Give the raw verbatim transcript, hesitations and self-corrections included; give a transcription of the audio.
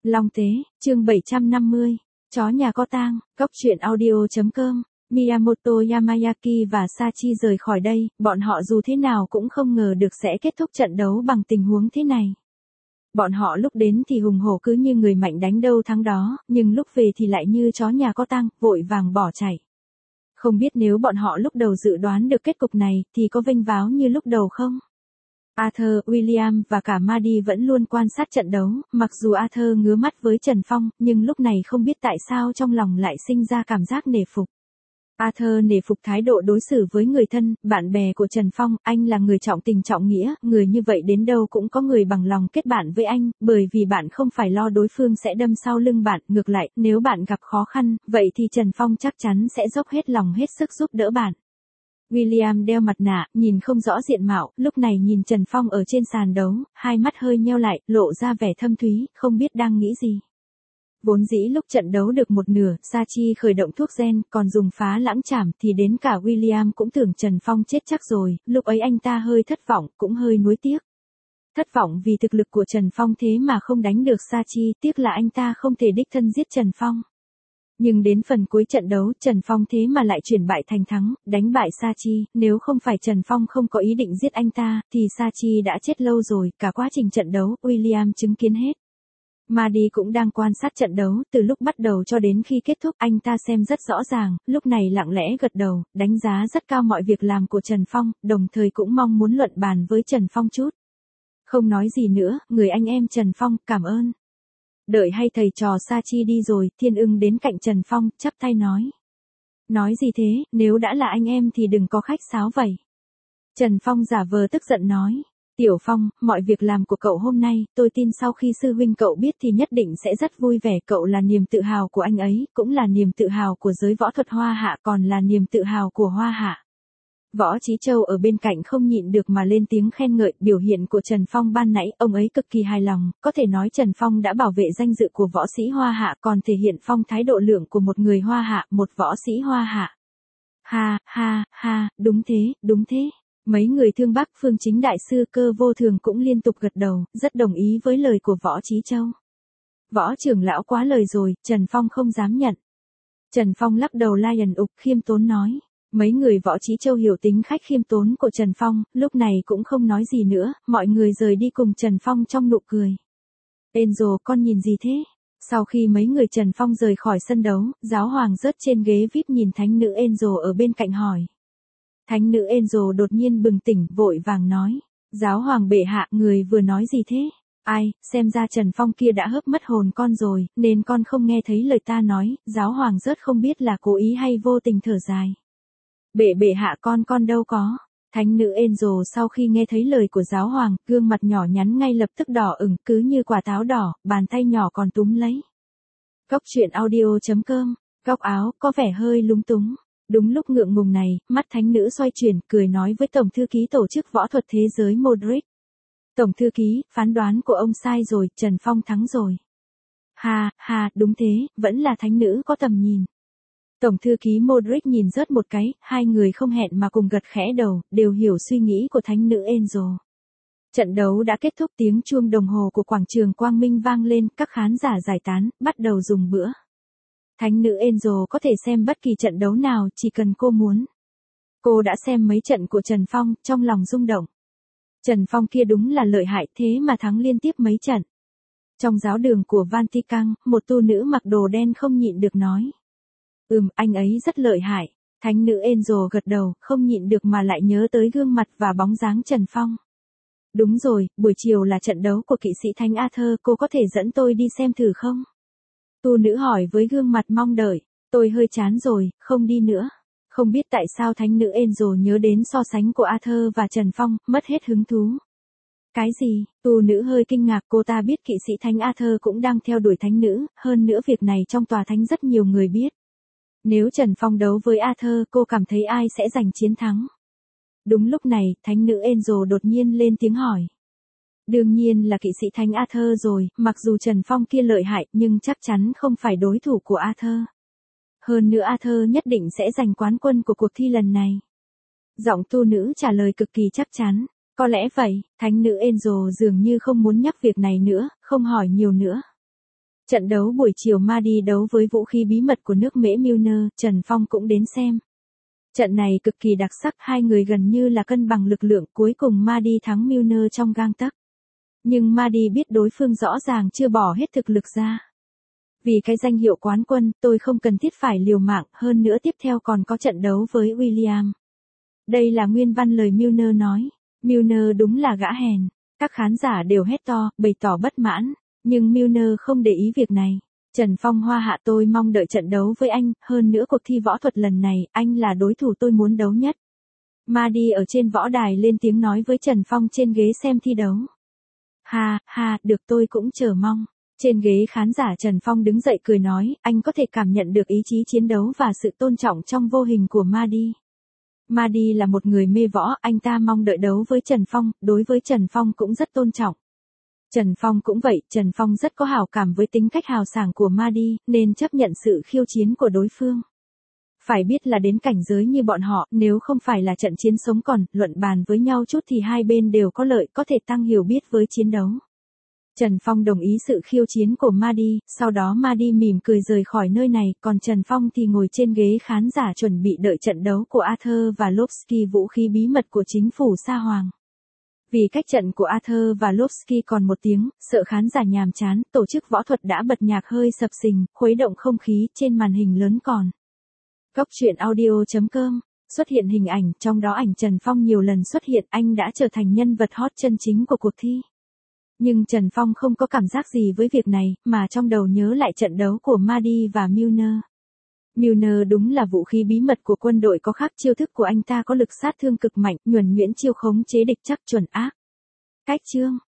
Long Tế, chương bảy trăm năm mươi. Chó nhà có tang, Cóc truyện audio chấm com. Miyamoto Yamayaki và Sachi rời khỏi đây, bọn họ dù thế nào cũng không ngờ được sẽ kết thúc trận đấu bằng tình huống thế này. Bọn họ lúc đến thì hùng hổ cứ như người mạnh đánh đâu thắng đó, nhưng lúc về thì lại như chó nhà có tang, vội vàng bỏ chạy. Không biết nếu bọn họ lúc đầu dự đoán được kết cục này, thì có vênh váo như lúc đầu không? Arthur, William và cả Maddie vẫn luôn quan sát trận đấu, mặc dù Arthur ngứa mắt với Trần Phong, nhưng lúc này không biết tại sao trong lòng lại sinh ra cảm giác nể phục. Arthur nể phục thái độ đối xử với người thân, bạn bè của Trần Phong, anh là người trọng tình trọng nghĩa, người như vậy đến đâu cũng có người bằng lòng kết bạn với anh, bởi vì bạn không phải lo đối phương sẽ đâm sau lưng bạn, ngược lại, nếu bạn gặp khó khăn, vậy thì Trần Phong chắc chắn sẽ dốc hết lòng hết sức giúp đỡ bạn. William đeo mặt nạ, nhìn không rõ diện mạo, lúc này nhìn Trần Phong ở trên sàn đấu, hai mắt hơi nheo lại, lộ ra vẻ thâm thúy, không biết đang nghĩ gì. Vốn dĩ lúc trận đấu được một nửa, Sachi khởi động thuốc gen, còn dùng phá lãng chảm thì đến cả William cũng tưởng Trần Phong chết chắc rồi, lúc ấy anh ta hơi thất vọng, cũng hơi nuối tiếc. Thất vọng vì thực lực của Trần Phong thế mà không đánh được Sachi, tiếc là anh ta không thể đích thân giết Trần Phong. Nhưng đến phần cuối trận đấu, Trần Phong thế mà lại chuyển bại thành thắng, đánh bại Sachi, nếu không phải Trần Phong không có ý định giết anh ta, thì Sachi đã chết lâu rồi, cả quá trình trận đấu, William chứng kiến hết. Maddie cũng đang quan sát trận đấu, từ lúc bắt đầu cho đến khi kết thúc, anh ta xem rất rõ ràng, lúc này lặng lẽ gật đầu, đánh giá rất cao mọi việc làm của Trần Phong, đồng thời cũng mong muốn luận bàn với Trần Phong chút. Không nói gì nữa, người anh em Trần Phong, cảm ơn. Đợi hay thầy trò Sachi đi rồi, Thiên Ưng đến cạnh Trần Phong, chắp tay nói. Nói gì thế, nếu đã là anh em thì đừng có khách sáo vậy. Trần Phong giả vờ tức giận nói. Tiểu Phong, mọi việc làm của cậu hôm nay, tôi tin sau khi sư huynh cậu biết thì nhất định sẽ rất vui vẻ. Cậu là niềm tự hào của anh ấy, cũng là niềm tự hào của giới võ thuật Hoa Hạ, còn là niềm tự hào của Hoa Hạ. Võ Chí Châu ở bên cạnh không nhịn được mà lên tiếng khen ngợi biểu hiện của Trần Phong ban nãy, ông ấy cực kỳ hài lòng, có thể nói Trần Phong đã bảo vệ danh dự của võ sĩ Hoa Hạ, còn thể hiện phong thái độ lượng của một người Hoa Hạ, một võ sĩ Hoa Hạ. Ha, ha, ha, đúng thế, đúng thế. Mấy người Thương Bắc Phương Chính đại sư Cơ Vô Thường cũng liên tục gật đầu, rất đồng ý với lời của Võ Chí Châu. Võ trưởng lão quá lời rồi, Trần Phong không dám nhận. Trần Phong lắc đầu lion ục khiêm tốn nói. Mấy người Võ Chí Châu hiểu tính khách khiêm tốn của Trần Phong, lúc này cũng không nói gì nữa, mọi người rời đi cùng Trần Phong trong nụ cười. Angel, con nhìn gì thế? Sau khi mấy người Trần Phong rời khỏi sân đấu, giáo hoàng rớt trên ghế vi ai pi nhìn thánh nữ Angel ở bên cạnh hỏi. Thánh nữ Angel đột nhiên bừng tỉnh, vội vàng nói. Giáo hoàng bệ hạ, người vừa nói gì thế? Ai, xem ra Trần Phong kia đã hớp mất hồn con rồi, nên con không nghe thấy lời ta nói, giáo hoàng rớt không biết là cố ý hay vô tình thở dài. Bệ bệ hạ con con đâu có. Thánh nữ Angel sau khi nghe thấy lời của giáo hoàng, gương mặt nhỏ nhắn ngay lập tức đỏ ửng, cứ như quả táo đỏ, bàn tay nhỏ còn túm lấy. Cóc truyện audio chấm com, góc áo, có vẻ hơi lúng túng. Đúng lúc ngượng ngùng này, mắt thánh nữ xoay chuyển, cười nói với Tổng thư ký tổ chức võ thuật thế giới Modric. Tổng thư ký, phán đoán của ông sai rồi, Trần Phong thắng rồi. Ha, ha, đúng thế, vẫn là thánh nữ có tầm nhìn. Tổng thư ký Modric nhìn rớt một cái, hai người không hẹn mà cùng gật khẽ đầu, đều hiểu suy nghĩ của thánh nữ Angel. Trận đấu đã kết thúc, tiếng chuông đồng hồ của quảng trường Quang Minh vang lên, các khán giả giải tán, bắt đầu dùng bữa. Thánh nữ Angel có thể xem bất kỳ trận đấu nào, chỉ cần cô muốn. Cô đã xem mấy trận của Trần Phong, trong lòng rung động. Trần Phong kia đúng là lợi hại, thế mà thắng liên tiếp mấy trận. Trong giáo đường của Vatican, một tu nữ mặc đồ đen không nhịn được nói. Ừm, anh ấy rất lợi hại. Thánh nữ Angel gật đầu, không nhịn được mà lại nhớ tới gương mặt và bóng dáng Trần Phong. Đúng rồi, buổi chiều là trận đấu của kỵ sĩ Thánh Arthur, cô có thể dẫn tôi đi xem thử không? Tu nữ hỏi với gương mặt mong đợi. Tôi hơi chán rồi, không đi nữa. Không biết tại sao thánh nữ Angel nhớ đến so sánh của Arthur và Trần Phong, mất hết hứng thú. Cái gì? Tu nữ hơi kinh ngạc, cô ta biết kỵ sĩ Thánh Arthur cũng đang theo đuổi thánh nữ, hơn nữa việc này trong tòa thánh rất nhiều người biết. Nếu Trần Phong đấu với Arthur, cô cảm thấy ai sẽ giành chiến thắng? Đúng lúc này, thánh nữ Angel đột nhiên lên tiếng hỏi. Đương nhiên là kỵ sĩ Thánh Arthur rồi, mặc dù Trần Phong kia lợi hại, nhưng chắc chắn không phải đối thủ của Arthur. Hơn nữa Arthur nhất định sẽ giành quán quân của cuộc thi lần này. Giọng tu nữ trả lời cực kỳ chắc chắn. Có lẽ vậy, thánh nữ Angel dường như không muốn nhắc việc này nữa, không hỏi nhiều nữa. Trận đấu buổi chiều Mahdi đấu với vũ khí bí mật của nước Mễ Milner, Trần Phong cũng đến xem. Trận này cực kỳ đặc sắc, hai người gần như là cân bằng lực lượng, cuối cùng Mahdi thắng Milner trong gang tấc. Nhưng Mahdi biết đối phương rõ ràng chưa bỏ hết thực lực ra. Vì cái danh hiệu quán quân, tôi không cần thiết phải liều mạng, hơn nữa tiếp theo còn có trận đấu với William. Đây là nguyên văn lời Milner nói. Milner đúng là gã hèn. Các khán giả đều hét to, bày tỏ bất mãn. Nhưng Milner không để ý việc này. Trần Phong hoa hạ, tôi mong đợi trận đấu với anh, hơn nữa cuộc thi võ thuật lần này, anh là đối thủ tôi muốn đấu nhất. Mahdi ở trên võ đài lên tiếng nói với Trần Phong trên ghế xem thi đấu. Ha, ha, được, tôi cũng chờ mong. Trên ghế khán giả Trần Phong đứng dậy cười nói, anh có thể cảm nhận được ý chí chiến đấu và sự tôn trọng trong vô hình của Mahdi. Mahdi là một người mê võ, anh ta mong đợi đấu với Trần Phong, đối với Trần Phong cũng rất tôn trọng. Trần Phong cũng vậy, Trần Phong rất có hảo cảm với tính cách hào sảng của Mahdi, nên chấp nhận sự khiêu chiến của đối phương. Phải biết là đến cảnh giới như bọn họ, nếu không phải là trận chiến sống còn, luận bàn với nhau chút thì hai bên đều có lợi, có thể tăng hiểu biết với chiến đấu. Trần Phong đồng ý sự khiêu chiến của Mahdi, sau đó Mahdi mỉm cười rời khỏi nơi này, còn Trần Phong thì ngồi trên ghế khán giả chuẩn bị đợi trận đấu của Arthur và Lopsky, vũ khí bí mật của chính phủ Sa Hoàng. Vì cách trận của Arthur và Lopsky còn một tiếng, sợ khán giả nhàm chán, tổ chức võ thuật đã bật nhạc hơi sập sình, khuấy động không khí, trên màn hình lớn còn. Góc truyện audio chấm com xuất hiện hình ảnh, trong đó ảnh Trần Phong nhiều lần xuất hiện, anh đã trở thành nhân vật hot chân chính của cuộc thi. Nhưng Trần Phong không có cảm giác gì với việc này, mà trong đầu nhớ lại trận đấu của Mahdi và Milner. Milner đúng là vũ khí bí mật của quân đội có khác, chiêu thức của anh ta có lực sát thương cực mạnh, nhuần nhuyễn chiêu khống chế địch chắc, chuẩn ác. Cách chương